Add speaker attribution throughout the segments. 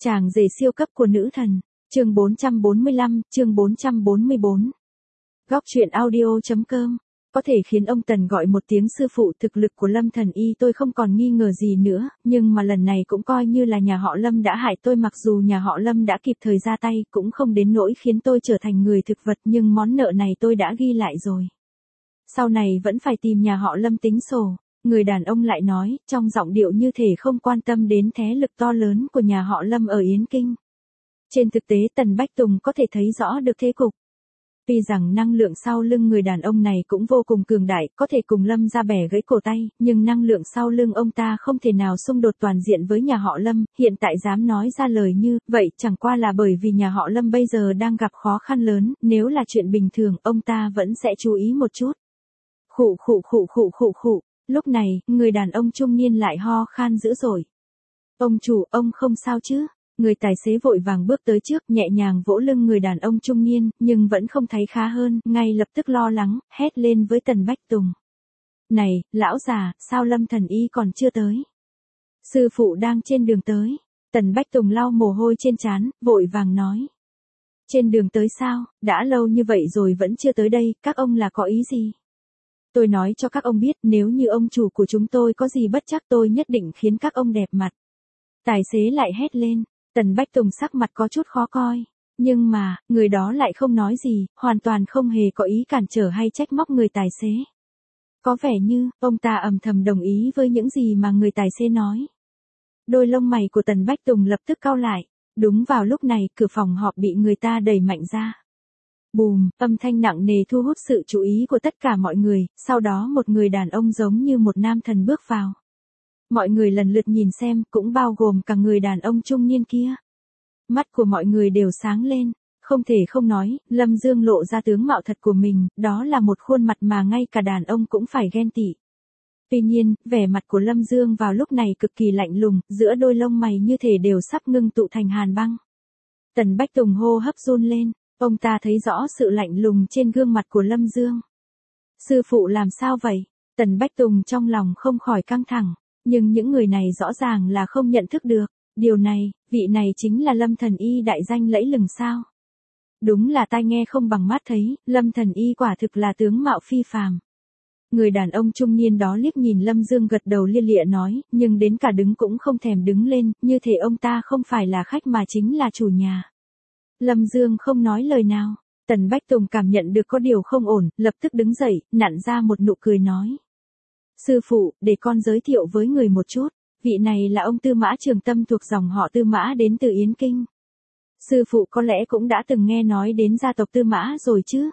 Speaker 1: Chàng rể siêu cấp của nữ thần, chương 445, chương 444. Góc truyện audio.com. Có thể khiến ông Tần gọi một tiếng sư phụ, thực lực của Lâm Thần Y tôi không còn nghi ngờ gì nữa, nhưng mà lần này cũng coi như là nhà họ Lâm đã hại tôi, mặc dù nhà họ Lâm đã kịp thời ra tay, cũng không đến nỗi khiến tôi trở thành người thực vật, nhưng món nợ này tôi đã ghi lại rồi. Sau này vẫn phải tìm nhà họ Lâm tính sổ. Người đàn ông lại nói, trong giọng điệu như thể không quan tâm đến thế lực to lớn của nhà họ Lâm ở Yến Kinh. Trên thực tế Tần Bách Tùng có thể thấy rõ được thế cục. Tuy rằng năng lượng sau lưng người đàn ông này cũng vô cùng cường đại, có thể cùng Lâm ra bẻ gãy cổ tay, nhưng năng lượng sau lưng ông ta không thể nào xung đột toàn diện với nhà họ Lâm, hiện tại dám nói ra lời như vậy chẳng qua là bởi vì nhà họ Lâm bây giờ đang gặp khó khăn lớn, nếu là chuyện bình thường ông ta vẫn sẽ chú ý một chút. Khụ. Lúc này, người đàn ông trung niên lại ho khan dữ dội. Ông chủ, ông không sao chứ? Người tài xế vội vàng bước tới trước, nhẹ nhàng vỗ lưng người đàn ông trung niên, nhưng vẫn không thấy khá hơn, ngay lập tức lo lắng, hét lên với Tần Bách Tùng. Này, lão già, sao Lâm Thần Y còn chưa tới? Sư phụ đang trên đường tới. Tần Bách Tùng lau mồ hôi trên trán, vội vàng nói. Trên đường tới sao? Đã lâu như vậy rồi vẫn chưa tới đây, các ông là có ý gì? Tôi nói cho các ông biết, nếu như ông chủ của chúng tôi có gì bất trắc tôi nhất định khiến các ông đẹp mặt. Tài xế lại hét lên. Tần Bách Tùng sắc mặt có chút khó coi. Nhưng mà, người đó lại không nói gì, hoàn toàn không hề có ý cản trở hay trách móc người tài xế. Có vẻ như, ông ta âm thầm đồng ý với những gì mà người tài xế nói. Đôi lông mày của Tần Bách Tùng lập tức cau lại. Đúng vào lúc này, cửa phòng họp bị người ta đẩy mạnh ra. Bùm, âm thanh nặng nề thu hút sự chú ý của tất cả mọi người, sau đó một người đàn ông giống như một nam thần bước vào. Mọi người lần lượt nhìn xem, cũng bao gồm cả người đàn ông trung niên kia. Mắt của mọi người đều sáng lên, không thể không nói, Lâm Dương lộ ra tướng mạo thật của mình, đó là một khuôn mặt mà ngay cả đàn ông cũng phải ghen tị. Tuy nhiên, vẻ mặt của Lâm Dương vào lúc này cực kỳ lạnh lùng, giữa đôi lông mày như thể đều sắp ngưng tụ thành hàn băng. Tần Bách Tùng hô hấp run lên. Ông ta thấy rõ sự lạnh lùng trên gương mặt của Lâm Dương. Sư phụ làm sao vậy? Tần Bách Tùng trong lòng không khỏi căng thẳng, nhưng những người này rõ ràng là không nhận thức được. Điều này, vị này chính là Lâm Thần Y đại danh lẫy lừng sao? Đúng là tai nghe không bằng mắt thấy, Lâm Thần Y quả thực là tướng mạo phi phàm. Người đàn ông trung niên đó liếc nhìn Lâm Dương gật đầu lia lịa nói, nhưng đến cả đứng cũng không thèm đứng lên, như thể ông ta không phải là khách mà chính là chủ nhà. Lâm Dương không nói lời nào. Tần Bách Tùng cảm nhận được có điều không ổn, lập tức đứng dậy, nặn ra một nụ cười nói. Sư phụ, để con giới thiệu với người một chút. Vị này là ông Tư Mã Trường Tâm thuộc dòng họ Tư Mã đến từ Yến Kinh. Sư phụ có lẽ cũng đã từng nghe nói đến gia tộc Tư Mã rồi chứ.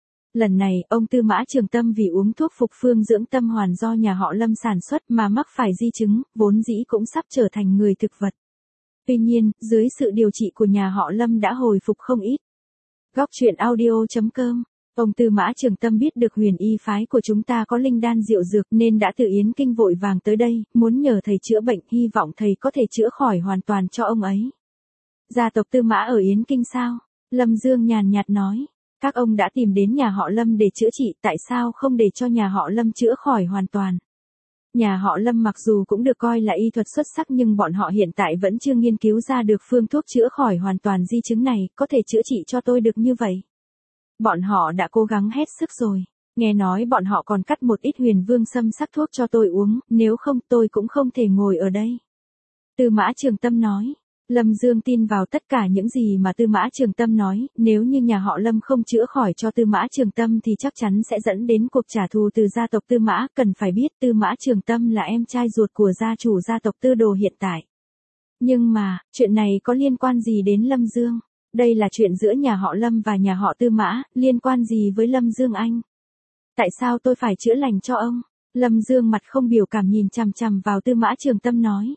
Speaker 1: Lần này, ông Tư Mã Trường Tâm vì uống thuốc phục phương dưỡng tâm hoàn do nhà họ Lâm sản xuất mà mắc phải di chứng, vốn dĩ cũng sắp trở thành người thực vật. Tuy nhiên, dưới sự điều trị của nhà họ Lâm đã hồi phục không ít. Góc truyện audio.com. Ông Tư Mã Trường Tâm biết được Huyền Y phái của chúng ta có linh đan diệu dược nên đã từ Yến Kinh vội vàng tới đây, muốn nhờ thầy chữa bệnh, hy vọng thầy có thể chữa khỏi hoàn toàn cho ông ấy. Gia tộc Tư Mã ở Yến Kinh sao? Lâm Dương nhàn nhạt nói. Các ông đã tìm đến nhà họ Lâm để chữa trị, tại sao không để cho nhà họ Lâm chữa khỏi hoàn toàn? Nhà họ Lâm mặc dù cũng được coi là y thuật xuất sắc nhưng bọn họ hiện tại vẫn chưa nghiên cứu ra được phương thuốc chữa khỏi hoàn toàn di chứng này, có thể chữa trị cho tôi được như vậy. Bọn họ đã cố gắng hết sức rồi, nghe nói bọn họ còn cắt một ít Huyền Vương Sâm sắc thuốc cho tôi uống, nếu không tôi cũng không thể ngồi ở đây. Tư Mã Trường Tâm nói. Lâm Dương tin vào tất cả những gì mà Tư Mã Trường Tâm nói, nếu như nhà họ Lâm không chữa khỏi cho Tư Mã Trường Tâm thì chắc chắn sẽ dẫn đến cuộc trả thù từ gia tộc Tư Mã, cần phải biết Tư Mã Trường Tâm là em trai ruột của gia chủ gia tộc Tư Đồ hiện tại. Nhưng mà, chuyện này có liên quan gì đến Lâm Dương? Đây là chuyện giữa nhà họ Lâm và nhà họ Tư Mã, liên quan gì với Lâm Dương anh? Tại sao tôi phải chữa lành cho ông? Lâm Dương mặt không biểu cảm nhìn chằm chằm vào Tư Mã Trường Tâm nói.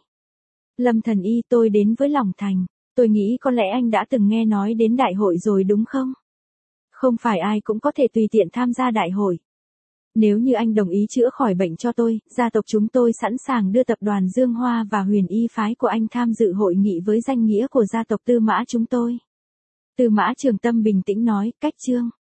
Speaker 1: Lâm Thần Y, tôi đến với lòng thành, tôi nghĩ có lẽ anh đã từng nghe nói đến đại hội rồi đúng không? Không phải ai cũng có thể tùy tiện tham gia đại hội. Nếu như anh đồng ý chữa khỏi bệnh cho tôi, gia tộc chúng tôi sẵn sàng đưa tập đoàn Dương Hoa và Huyền Y phái của anh tham dự hội nghị với danh nghĩa của gia tộc Tư Mã chúng tôi. Tư Mã Trường Tâm bình tĩnh nói, cách chương.